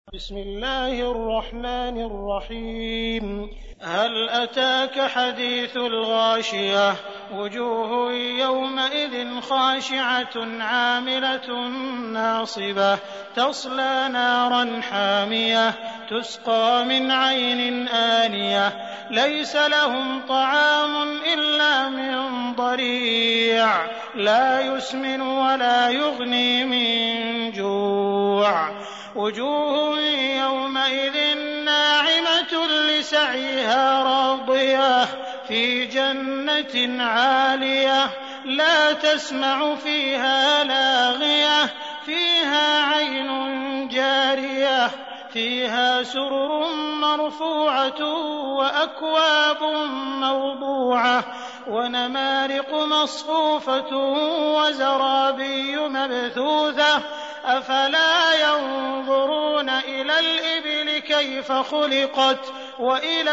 بسم الله الرحمن الرحيم هل أتاك حديث الغاشية وجوه يومئذ خاشعة عاملة ناصبة تصلى نارا حامية تسقى من عين آنية ليس لهم طعام إلا من ضريع لا يسمن ولا يغني من جوع وجوه يومئذ ناعمة لسعيها راضية في جنة عالية لا تسمع فيها لاغية فيها عين جارية فيها سرر مرفوعة وأكواب موضوعة ونمارق مصفوفة وزرابي مبثوثة أفلا ينظرون إلى الإبل كيف خلقت وإلى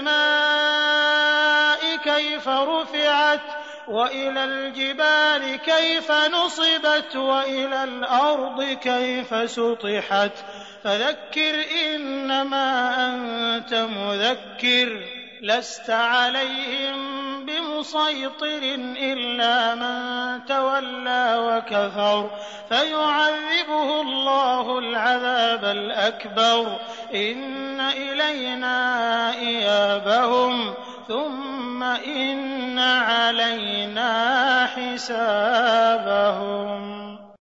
السماء كيف رفعت وإلى الجبال كيف نصبت وإلى الأرض كيف سطحت فذكر إنما أنت مذكر لست عليهم بمسيطر إلا من تولى وكفر فيعذبه الله العذاب الأكبر إن إلينا إيابهم ثم إن علينا حسابهم.